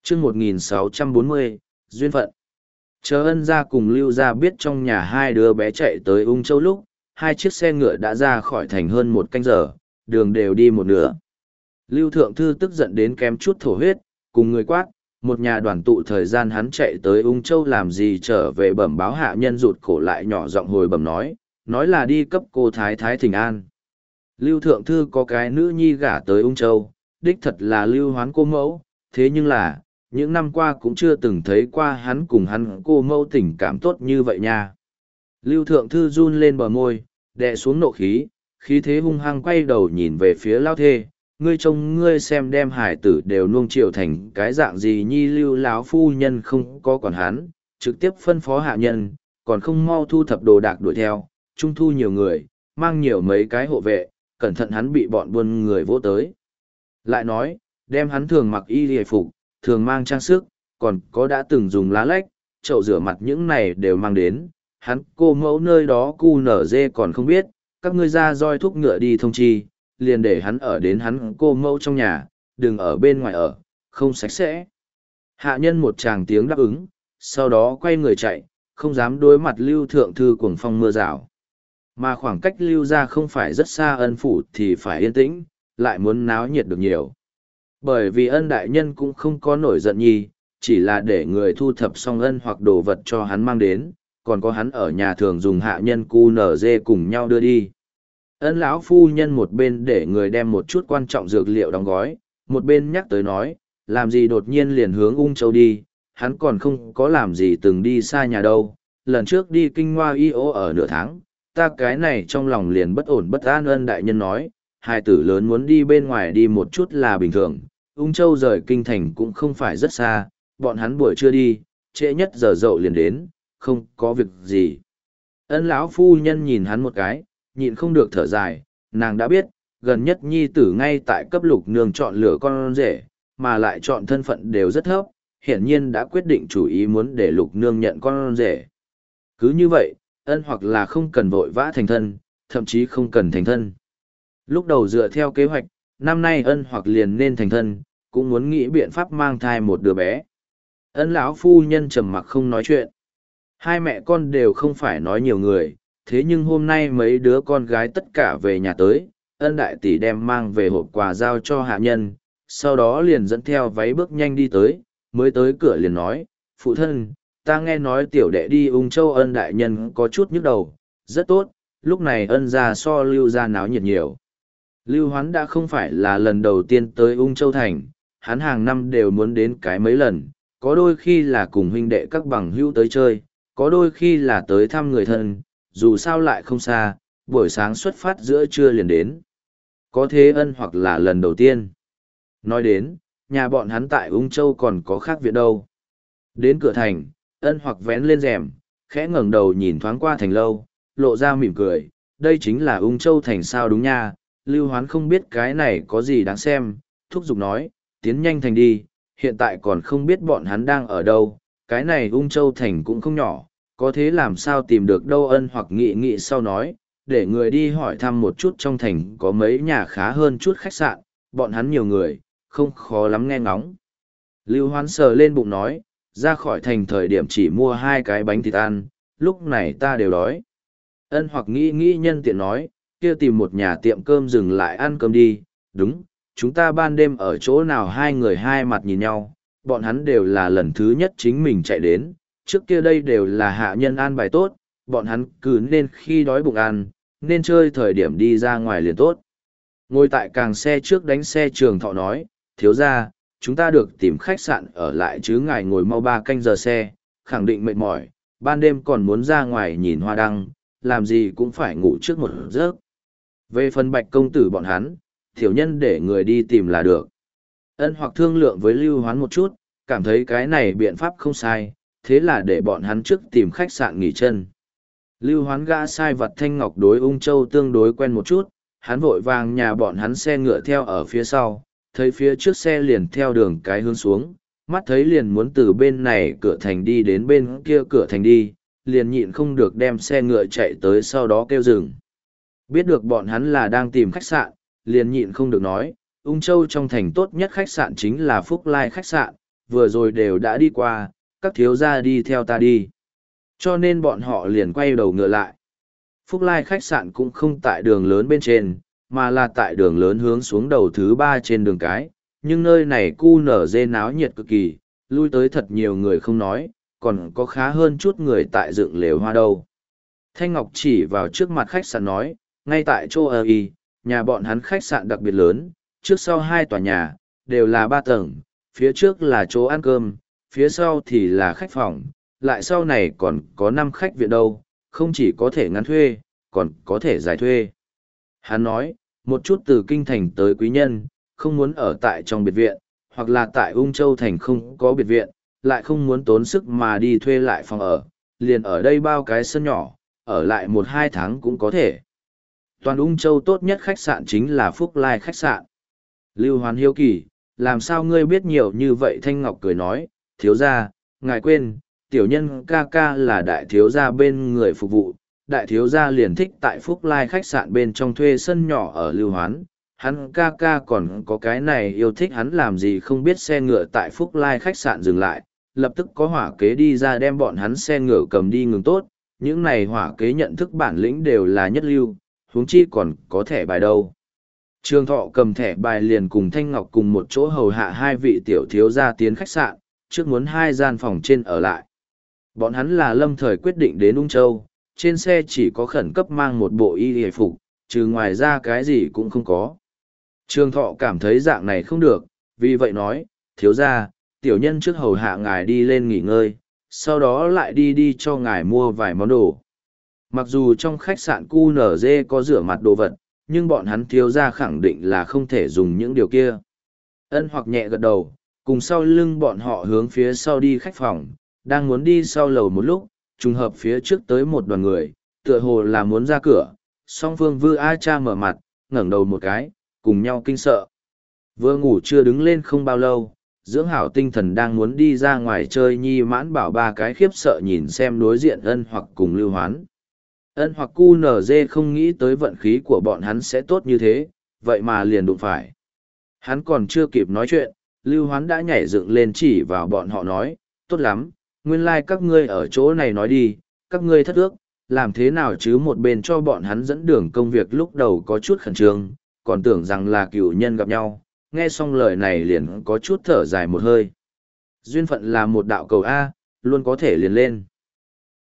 chương 1640, duyên phận. Chờ Ân gia cùng Lưu gia biết trong nhà hai đứa bé chạy tới Ung Châu lúc, hai chiếc xe ngựa đã ra khỏi thành hơn một canh giờ, đường đều đi một nửa. Lưu Thượng Thư tức giận đến kém chút thổ huyết, cùng người quát, một nhà đoàn tụ thời gian hắn chạy tới Ung Châu làm gì trở về bẩm báo hạ nhân rụt cổ lại nhỏ giọng hồi bẩm nói là đi cấp cô Thái Thái thỉnh an. Lưu Thượng Thư có cái nữ nhi gả tới Ung Châu, đích thật là Lưu Hoán cô mẫu, thế nhưng là, những năm qua cũng chưa từng thấy qua hắn cùng hắn cô mẫu tình cảm tốt như vậy nha. Lưu Thượng Thư run lên bờ môi, đè xuống nộ khí, khí thế hung hăng quay đầu nhìn về phía Lao Thê, ngươi trông ngươi xem đem hải tử đều nuông chiều thành cái dạng gì nhi. Lưu lão phu nhân không có quản hắn, trực tiếp phân phó hạ nhân, còn không mau thu thập đồ đạc đuổi theo, trung thu nhiều người, mang nhiều mấy cái hộ vệ, cẩn thận hắn bị bọn buôn người vỗ tới. Lại nói, đem hắn thường mặc y hề phục, thường mang trang sức, còn có đã từng dùng lá lách, chậu rửa mặt những này đều mang đến, hắn cô mẫu nơi đó cu nở dê còn không biết, các ngươi ra roi thúc ngựa đi thông chi, liền để hắn ở đến hắn cô mẫu trong nhà, đừng ở bên ngoài ở, không sạch sẽ. Hạ nhân một tràng tiếng đáp ứng, sau đó quay người chạy, không dám đối mặt Lưu Thượng Thư cuồng phong mưa rào. Mà khoảng cách Lưu ra không phải rất xa Ân phủ thì phải yên tĩnh, lại muốn náo nhiệt được nhiều. Bởi vì Ân đại nhân cũng không có nổi giận nhi, chỉ là để người thu thập xong ân hoặc đồ vật cho hắn mang đến, còn có hắn ở nhà thường dùng hạ nhân cu nở dê cùng nhau đưa đi. Ân lão phu nhân một bên để người đem một chút quan trọng dược liệu đóng gói, một bên nhắc tới nói, làm gì đột nhiên liền hướng Ung Châu đi, hắn còn không có làm gì từng đi xa nhà đâu, lần trước đi Kinh Hoa Y Ô ở nửa tháng, ta cái này trong lòng liền bất ổn bất an. Ân đại nhân nói, hai tử lớn muốn đi bên ngoài đi một chút là bình thường, Ung Châu rời kinh thành cũng không phải rất xa, bọn hắn buổi trưa đi, trễ nhất giờ dậu liền đến, không có việc gì. Ân lão phu nhân nhìn hắn một cái, nhịn không được thở dài, nàng đã biết, gần nhất nhi tử ngay tại cấp Lục nương chọn lựa con rể, mà lại chọn thân phận đều rất thấp, hiển nhiên đã quyết định chủ ý muốn để Lục nương nhận con rể. Cứ như vậy, Ân hoặc là không cần vội vã thành thân, thậm chí không cần thành thân. Lúc đầu dựa theo kế hoạch, năm nay Ân hoặc liền nên thành thân, cũng muốn nghĩ biện pháp mang thai một đứa bé. Ân lão phu nhân trầm mặc không nói chuyện. Hai mẹ con đều không phải nói nhiều người, thế nhưng hôm nay mấy đứa con gái tất cả về nhà tới, Ân đại tỷ đem mang về hộp quà giao cho hạ nhân, sau đó liền dẫn theo váy bước nhanh đi tới, mới tới cửa liền nói, phụ thân, ta nghe nói tiểu đệ đi Ung Châu. Ân đại nhân có chút nhức đầu, rất tốt, lúc này Ân gia so Lưu gia náo nhiệt nhiều. Lưu Hoán đã không phải là lần đầu tiên tới Ung Châu thành, hắn hàng năm đều muốn đến cái mấy lần, có đôi khi là cùng huynh đệ các bằng hữu tới chơi, có đôi khi là tới thăm người thân, dù sao lại không xa, buổi sáng xuất phát giữa trưa liền đến. Có thế Ân hoặc là lần đầu tiên. Nói đến, nhà bọn hắn tại Ung Châu còn có khác viện đâu. Đến cửa thành, Ân hoặc vén lên rèm, khẽ ngẩng đầu nhìn thoáng qua thành lâu, lộ ra mỉm cười, đây chính là Ung Châu thành sao đúng nha. Lưu Hoán không biết cái này có gì đáng xem, thúc giục nói, tiến nhanh thành đi, hiện tại còn không biết bọn hắn đang ở đâu, cái này Ung Châu thành cũng không nhỏ, có thế làm sao tìm được đâu. Ân hoặc nghĩ sau nói, để người đi hỏi thăm một chút trong thành có mấy nhà khá hơn chút khách sạn, bọn hắn nhiều người, không khó lắm nghe ngóng. Lưu Hoán sờ lên bụng nói, ra khỏi thành thời điểm chỉ mua 2 cái bánh thịt ăn, lúc này ta đều đói. Ân hoặc nghĩ nhân tiện nói, kia tìm một nhà tiệm cơm dừng lại ăn cơm đi, đúng, chúng ta ban đêm ở chỗ nào. Hai người hai mặt nhìn nhau, bọn hắn đều là lần thứ nhất chính mình chạy đến, trước kia đây đều là hạ nhân an bài tốt, bọn hắn cứ nên khi đói bụng ăn, nên chơi thời điểm đi ra ngoài liền tốt. Ngồi tại càng xe trước đánh xe Trường Thọ nói, thiếu ra, chúng ta được tìm khách sạn ở lại chứ ngài ngồi mau 3 canh giờ xe, khẳng định mệt mỏi, ban đêm còn muốn ra ngoài nhìn hoa đăng, làm gì cũng phải ngủ trước một giấc. Về phần Bạch công tử bọn hắn, tiểu nhân để người đi tìm là được. Ân hoặc thương lượng với Lưu Hoán một chút, cảm thấy cái này biện pháp không sai, thế là để bọn hắn trước tìm khách sạn nghỉ chân. Lưu Hoán gã sai vặt Thanh Ngọc đối Ung Châu tương đối quen một chút, hắn vội vàng nhà bọn hắn xe ngựa theo ở phía sau, thấy phía trước xe liền theo đường cái hướng xuống, mắt thấy liền muốn từ bên này cửa thành đi đến bên kia cửa thành đi, liền nhịn không được đem xe ngựa chạy tới sau đó kêu dừng. Biết được bọn hắn là đang tìm khách sạn, liền nhịn không được nói, Ung Châu trong thành tốt nhất khách sạn chính là Phúc Lai khách sạn, vừa rồi đều đã đi qua, các thiếu gia đi theo ta đi. Cho nên bọn họ liền quay đầu ngựa lại. Phúc Lai khách sạn cũng không tại đường lớn bên trên, mà là tại đường lớn hướng xuống đầu thứ ba trên đường cái, nhưng nơi này cu nở dê náo nhiệt cực kỳ, lui tới thật nhiều người không nói, còn có khá hơn chút người tại dựng lều hoa đâu. Thanh Ngọc chỉ vào trước mặt khách sạn nói, ngay tại chỗ ở y, nhà bọn hắn khách sạn đặc biệt lớn, trước sau hai tòa nhà, đều là 3 tầng, phía trước là chỗ ăn cơm, phía sau thì là khách phòng, lại sau này còn có 5 khách viện đâu, không chỉ có thể ngắn thuê, còn có thể dài thuê. Hắn nói, một chút từ kinh thành tới quý nhân, không muốn ở tại trong biệt viện, hoặc là tại Ung Châu thành không có biệt viện, lại không muốn tốn sức mà đi thuê lại phòng ở, liền ở đây bao cái sân nhỏ, ở lại 1-2 tháng cũng có thể. Toàn Ung Châu tốt nhất khách sạn chính là Phúc Lai khách sạn. Lưu Hoán hiếu kỳ, làm sao ngươi biết nhiều như vậy? Thanh Ngọc cười nói, thiếu gia, ngài quên, tiểu nhân ca ca là đại thiếu gia bên người phục vụ, đại thiếu gia liền thích tại Phúc Lai khách sạn bên trong thuê sân nhỏ ở Lưu Hoán. Hắn ca ca còn có cái này yêu thích hắn làm gì không biết, xe ngựa tại Phúc Lai khách sạn dừng lại, lập tức có hỏa kế đi ra đem bọn hắn xe ngựa cầm đi ngừng tốt, những này hỏa kế nhận thức bản lĩnh đều là nhất lưu, huống chi còn có thẻ bài đâu. Trương Thọ cầm thẻ bài liền cùng Thanh Ngọc cùng một chỗ hầu hạ hai vị tiểu thiếu gia tiến khách sạn, trước muốn 2 gian phòng trên ở lại. Bọn hắn là lâm thời quyết định đến Ung Châu, trên xe chỉ có khẩn cấp mang một bộ y hề phục, trừ ngoài ra cái gì cũng không có. Trương Thọ cảm thấy dạng này không được, vì vậy nói, thiếu gia, tiểu nhân trước hầu hạ ngài đi lên nghỉ ngơi, sau đó lại đi cho ngài mua vài món đồ. Mặc dù trong khách sạn QNZ có rửa mặt đồ vật, nhưng bọn hắn thiếu gia khẳng định là không thể dùng những điều kia. Ân Hoặc nhẹ gật đầu, cùng sau lưng bọn họ hướng phía sau đi khách phòng, đang muốn đi sau lầu một lúc, trùng hợp phía trước tới một đoàn người, tựa hồ là muốn ra cửa, song phương Vư A Cha mở mặt, ngẩng đầu một cái, cùng nhau kinh sợ. Vừa ngủ chưa đứng lên không bao lâu, dưỡng hảo tinh thần đang muốn đi ra ngoài chơi, Nhi Mãn Bảo 3 cái khiếp sợ nhìn xem đối diện Ân Hoặc cùng Lưu Hoán. Ân Hoặc QNZ không nghĩ tới vận khí của bọn hắn sẽ tốt như thế, vậy mà liền đụng phải. Hắn còn chưa kịp nói chuyện, Lưu Hoán đã nhảy dựng lên chỉ vào bọn họ nói, tốt lắm, nguyên lai các ngươi ở chỗ này nói đi, các ngươi thất ước, làm thế nào chứ? Một bên cho bọn hắn dẫn đường công việc lúc đầu có chút khẩn trương, còn tưởng rằng là cựu nhân gặp nhau, nghe xong lời này liền có chút thở dài một hơi. Duyên phận là một đạo cầu A, luôn có thể liền lên.